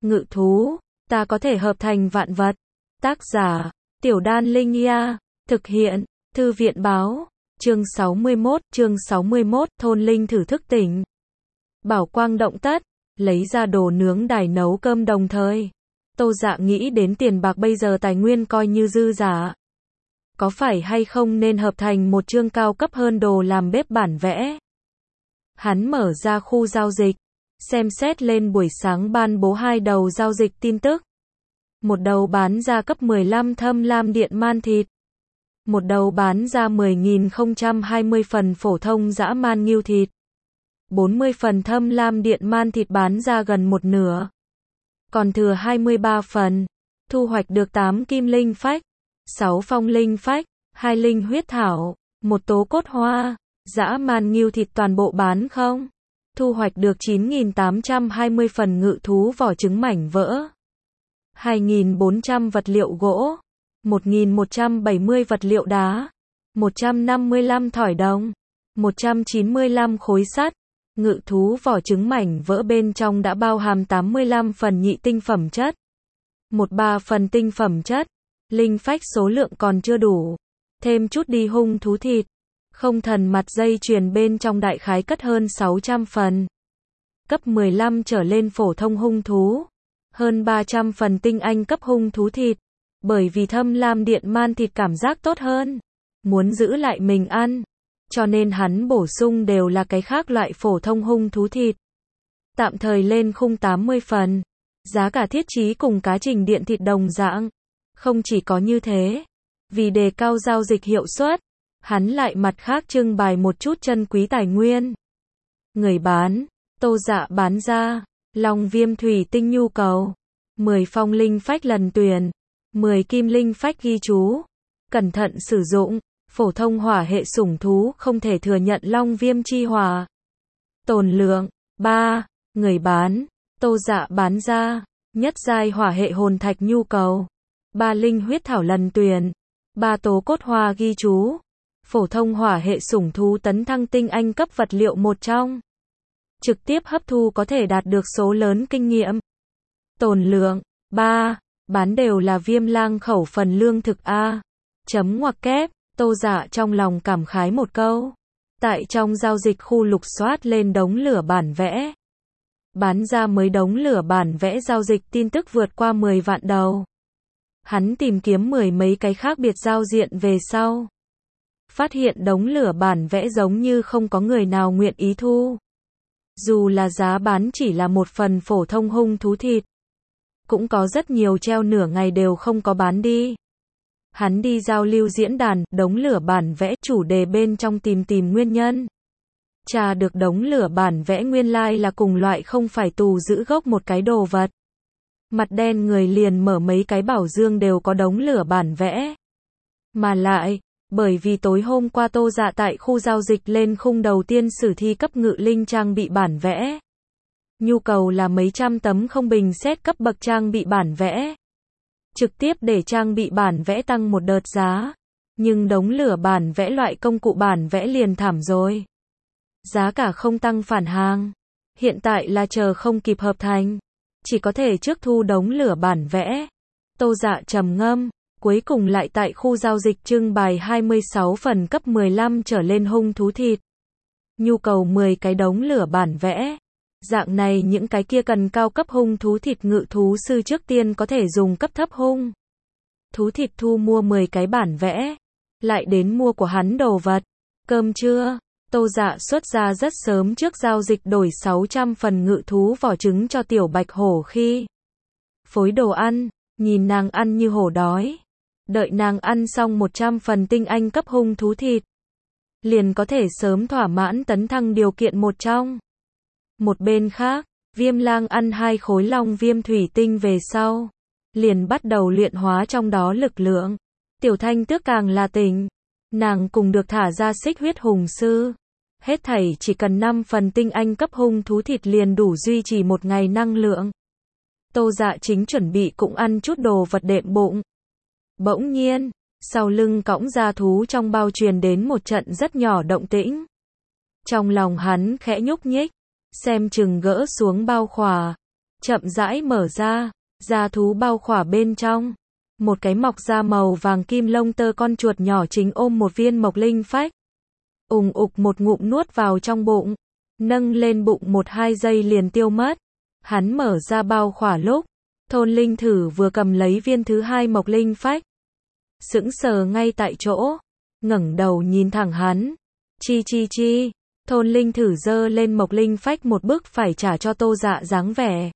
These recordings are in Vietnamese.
ngự thú, ta có thể hợp thành vạn vật. Tác giả, Tiểu Đan Linh Nha, thực hiện, Thư viện báo, chương 61, thôn linh thử thức tỉnh. Bảo quang động tất, lấy ra đồ nướng đài nấu cơm đồng thời. Tô Dạ nghĩ đến tiền bạc bây giờ tài nguyên coi như dư giả. Có phải hay không nên hợp thành một chương cao cấp hơn đồ làm bếp bản vẽ. Hắn mở ra khu giao dịch, xem xét lên buổi sáng ban bố 2 đầu giao dịch tin tức. Một đầu bán ra cấp 15 thâm lam điện man thịt. Một đầu bán ra 10.020 phần phổ thông dã man ngưu thịt. 40 phần thâm lam điện man thịt bán ra gần một nửa. Còn thừa 23 phần. Thu hoạch được 8 kim linh phách, 6 phong linh phách, 2 linh huyết thảo, 1 tố cốt hoa. Dã man ngưu thịt toàn bộ bán không? Thu hoạch được 9.820 phần ngự thú vỏ trứng mảnh vỡ. 2.400 vật liệu gỗ. 1.170 vật liệu đá. 155 thỏi đồng. 195 khối sắt. Ngự thú vỏ trứng mảnh vỡ bên trong đã bao hàm 85 phần nhị tinh phẩm chất. 13 phần tinh phẩm chất. Linh phách số lượng còn chưa đủ. Thêm chút đi hung thú thịt. Không thần mặt dây chuyền bên trong đại khái cất hơn 600 phần. Cấp 15 trở lên phổ thông hung thú. Hơn 300 phần tinh anh cấp hung thú thịt. Bởi vì thâm lam điện man thịt cảm giác tốt hơn. Muốn giữ lại mình ăn. Cho nên hắn bổ sung đều là cái khác loại phổ thông hung thú thịt. Tạm thời lên khung 80 phần. Giá cả thiết trí cùng cá trình điện thịt đồng dạng. Không chỉ có như thế. Vì đề cao giao dịch hiệu suất. Hắn lại mặt khác trưng bày một chút chân quý tài nguyên. Người bán, Tô Dạ bán ra, Long viêm thủy tinh nhu cầu, 10 phong linh phách lần tuyển, 10 kim linh phách ghi chú, cẩn thận sử dụng, phổ thông hỏa hệ sủng thú không thể thừa nhận long viêm chi hỏa. Tồn lượng, 3, người bán, Tô Dạ bán ra, nhất giai hỏa hệ hồn thạch nhu cầu, 3 linh huyết thảo lần tuyển, 3 tố cốt hoa ghi chú. Phổ thông hỏa hệ sủng thú tấn thăng tinh anh cấp vật liệu một trong. Trực tiếp hấp thu có thể đạt được số lớn kinh nghiệm. Tồn lượng, 3, bán đều là viêm lang khẩu phần lương thực A. Chấm ngoặc kép, Tô Dạ trong lòng cảm khái một câu. Tại trong giao dịch khu lục soát lên đống lửa bản vẽ. Bán ra mới đống lửa bản vẽ giao dịch tin tức vượt qua 10 vạn đầu. Hắn tìm kiếm 10 mấy cái khác biệt giao diện về sau. Phát hiện đống lửa bản vẽ giống như không có người nào nguyện ý thu. Dù là giá bán chỉ là một phần phổ thông hung thú thịt. Cũng có rất nhiều treo nửa ngày đều không có bán đi. Hắn đi giao lưu diễn đàn, đống lửa bản vẽ chủ đề bên trong tìm nguyên nhân. Tra được đống lửa bản vẽ nguyên lai là cùng loại không phải tù giữ gốc một cái đồ vật. Mặt đen người liền mở mấy cái bảo dương đều có đống lửa bản vẽ. Mà lại, bởi vì tối hôm qua Tô Dạ tại khu giao dịch lên khung đầu tiên sử thi cấp ngự linh trang bị bản vẽ. Nhu cầu là mấy trăm tấm không bình xét cấp bậc trang bị bản vẽ. Trực tiếp để trang bị bản vẽ tăng một đợt giá. Nhưng đống lửa bản vẽ loại công cụ bản vẽ liền thảm rồi. Giá cả không tăng phản hàng. Hiện tại là chờ không kịp hợp thành. Chỉ có thể trước thu đống lửa bản vẽ. Tô Dạ trầm ngâm. Cuối cùng lại tại khu giao dịch trưng bày 26 phần cấp 15 trở lên hung thú thịt. Nhu cầu 10 cái đống lửa bản vẽ. Dạng này những cái kia cần cao cấp hung thú thịt ngự thú sư trước tiên có thể dùng cấp thấp hung thú thịt thu mua 10 cái bản vẽ. Lại đến mua của hắn đồ vật. Cơm trưa, Tô Dạ xuất ra rất sớm trước giao dịch đổi 600 phần ngự thú vỏ trứng cho tiểu bạch hổ khi phối đồ ăn, nhìn nàng ăn như hổ đói. Đợi nàng ăn xong 100 phần tinh anh cấp hung thú thịt. Liền có thể sớm thỏa mãn tấn thăng điều kiện một trong. Một bên khác, viêm lang ăn 2 khối long viêm thủy tinh về sau. Liền bắt đầu luyện hóa trong đó lực lượng. Tiểu Thanh Tước càng là tỉnh. Nàng cùng được thả ra xích huyết hùng sư. Hết thảy chỉ cần 5 phần tinh anh cấp hung thú thịt liền đủ duy trì một ngày năng lượng. Tô Dạ chính chuẩn bị cũng ăn chút đồ vật đệm bụng. Bỗng nhiên, sau lưng cõng ra thú trong bao truyền đến một trận rất nhỏ động tĩnh. Trong lòng hắn khẽ nhúc nhích, xem chừng gỡ xuống bao khỏa. chậm rãi mở ra, da thú bao khỏa bên trong. Một cái mọc da màu vàng kim lông tơ con chuột nhỏ chính ôm một viên mộc linh phách. Ùng ục một ngụm nuốt vào trong bụng, nâng lên bụng 1-2 giây liền tiêu mất. Hắn mở ra bao khỏa lúc, Thôn Linh Thử vừa cầm lấy viên thứ 2 mộc linh phách. Sững sờ ngay tại chỗ, ngẩng đầu nhìn thẳng hắn. Chi chi chi, Thôn Linh Thử giơ lên mộc linh phách một bức phải trả cho Tô Dạ dáng vẻ.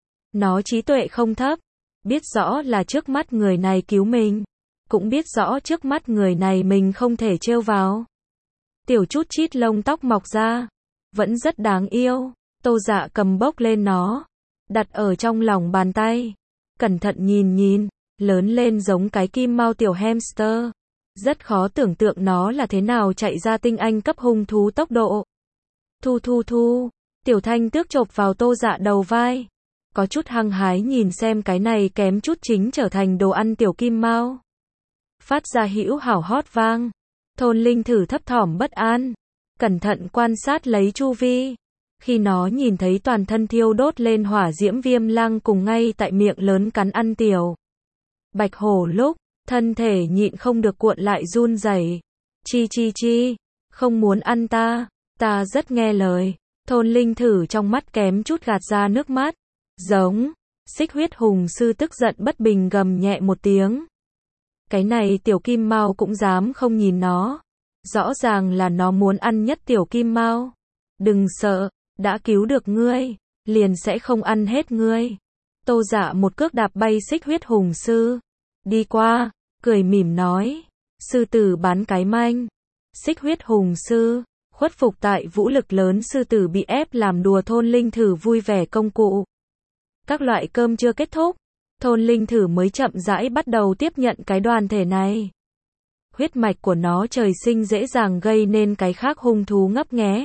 Nó trí tuệ không thấp, biết rõ là trước mắt người này cứu mình, cũng biết rõ trước mắt người này mình không thể trêu vào. Tiểu chút chít lông tóc mọc ra, vẫn rất đáng yêu. Tô Dạ cầm bốc lên nó, đặt ở trong lòng bàn tay, cẩn thận nhìn nhìn, lớn lên giống cái kim mao tiểu hamster. Rất khó tưởng tượng nó là thế nào chạy ra tinh anh cấp hung thú tốc độ. Thu thu thu, tiểu thanh tước chộp vào Tô Dạ đầu vai, có chút hăng hái nhìn xem cái này kém chút chính trở thành đồ ăn tiểu kim mao. Phát ra hữu hảo hót vang. Thôn Linh Thử thấp thỏm bất an, cẩn thận quan sát lấy chu vi. Khi nó nhìn thấy toàn thân thiêu đốt lên hỏa diễm Viêm Lăng cùng ngay tại miệng lớn cắn ăn tiểu Bạch Hổ lúc, thân thể nhịn không được cuộn lại run rẩy. Chi chi chi, không muốn ăn ta, ta rất nghe lời. Thôn Linh Thử trong mắt kém chút gạt ra nước mắt. Giống, Xích Huyết Hùng Sư tức giận bất bình gầm nhẹ một tiếng. Cái này tiểu kim mao cũng dám không nhìn nó. Rõ ràng là nó muốn ăn nhất tiểu kim mao. Đừng sợ, đã cứu được ngươi, liền sẽ không ăn hết ngươi. Tô Dạ một cước đạp bay Xích Huyết Hùng Sư. Đi qua, cười mỉm nói. Sư tử bán cái manh. Xích Huyết Hùng Sư, khuất phục tại vũ lực lớn sư tử bị ép làm đùa Thôn Linh Thử vui vẻ công cụ. Các loại cơm chưa kết thúc, Thôn Linh Thử mới chậm rãi bắt đầu tiếp nhận cái đoàn thể này. Huyết mạch của nó trời sinh dễ dàng gây nên cái khác hung thú ngấp nghé.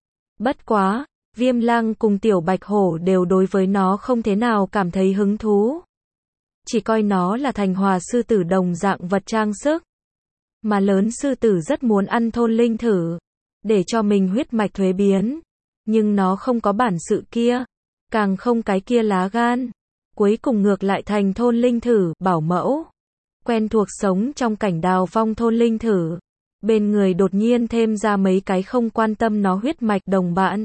Bất quá, Viêm Lăng cùng tiểu Bạch Hổ đều đối với nó không thế nào cảm thấy hứng thú. Chỉ coi nó là thành hòa sư tử đồng dạng vật trang sức. Mà lớn sư tử rất muốn ăn Thôn Linh Thử, để cho mình huyết mạch thuế biến. Nhưng nó không có bản sự kia, càng không cái kia lá gan. Cuối cùng ngược lại thành Thôn Linh Thử bảo mẫu. Quen thuộc sống trong cảnh đào vong Thôn Linh Thử. Bên người đột nhiên thêm ra mấy cái không quan tâm nó huyết mạch đồng bạn.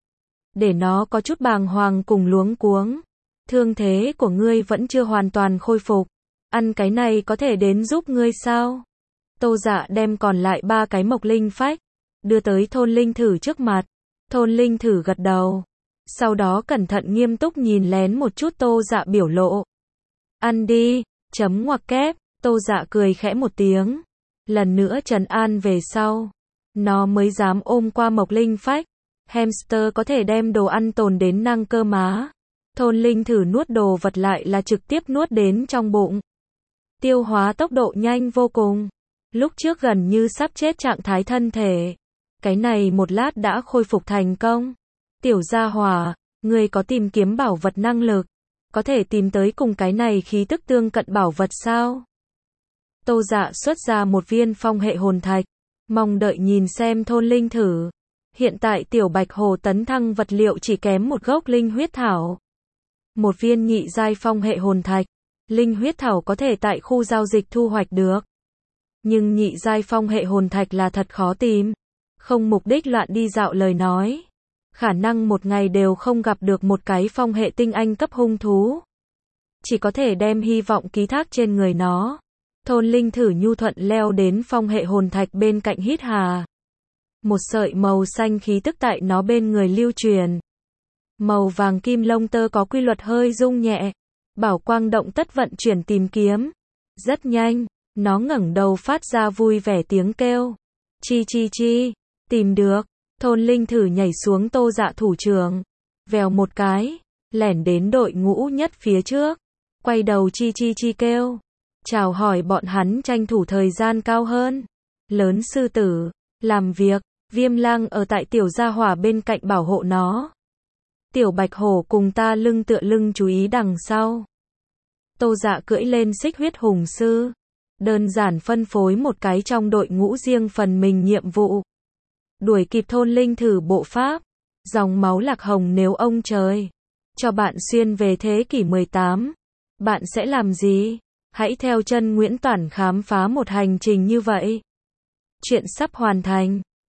Để nó có chút bàng hoàng cùng luống cuống. Thương thế của ngươi vẫn chưa hoàn toàn khôi phục. Ăn cái này có thể đến giúp ngươi sao? Tô Dạ đem còn lại 3 cái mộc linh phách, đưa tới Thôn Linh Thử trước mặt. Thôn Linh Thử gật đầu. Sau đó cẩn thận nghiêm túc nhìn lén một chút Tô Dạ biểu lộ. Ăn đi, chấm ngoặc kép. Tô Dạ cười khẽ một tiếng. Lần nữa trấn an về sau, nó mới dám ôm qua mộc linh phách. Hamster có thể đem đồ ăn tồn đến nang cơ má. Thôn Linh Thử nuốt đồ vật lại là trực tiếp nuốt đến trong bụng. Tiêu hóa tốc độ nhanh vô cùng. Lúc trước gần như sắp chết trạng thái thân thể. Cái này một lát đã khôi phục thành công. Tiểu gia hỏa, ngươi có tìm kiếm bảo vật năng lực, có thể tìm tới cùng cái này khí tức tương cận bảo vật sao? Tô Dạ xuất ra một viên phong hệ hồn thạch, mong đợi nhìn xem Thôn Linh Thử. Hiện tại tiểu Bạch Hổ tấn thăng vật liệu chỉ kém một gốc linh huyết thảo. Một viên nhị giai phong hệ hồn thạch, linh huyết thảo có thể tại khu giao dịch thu hoạch được. Nhưng nhị giai phong hệ hồn thạch là thật khó tìm. Không mục đích loạn đi dạo lời nói. Khả năng một ngày đều không gặp được một cái phong hệ tinh anh cấp hung thú. Chỉ có thể đem hy vọng ký thác trên người nó. Thôn Linh Thử nhu thuận leo đến phong hệ hồn thạch bên cạnh hít hà. Một sợi màu xanh khí tức tại nó bên người lưu truyền. Màu vàng kim lông tơ có quy luật hơi rung nhẹ. Bảo quang động tất vận chuyển tìm kiếm. Rất nhanh, nó ngẩng đầu phát ra vui vẻ tiếng kêu. Chi chi chi, tìm được. Thôn Linh Thử nhảy xuống Tô Dạ thủ trưởng. Vèo một cái, lẻn đến đội ngũ nhất phía trước. Quay đầu chi chi chi kêu. Chào hỏi bọn hắn tranh thủ thời gian cao hơn. Lớn sư tử, làm việc. Viêm Lăng ở tại tiểu gia hỏa bên cạnh bảo hộ nó. Tiểu Bạch Hổ cùng ta lưng tựa lưng chú ý đằng sau. Tô Dạ cưỡi lên Xích Huyết Hùng Sư. Đơn giản phân phối một cái trong đội ngũ riêng phần mình nhiệm vụ. Đuổi kịp Thôn Linh Thử bộ pháp. Dòng máu lạc hồng nếu ông trời. cho bạn xuyên về thế kỷ 18. Bạn sẽ làm gì? Hãy theo chân Nguyễn Toản khám phá một hành trình như vậy. Chuyện sắp hoàn thành.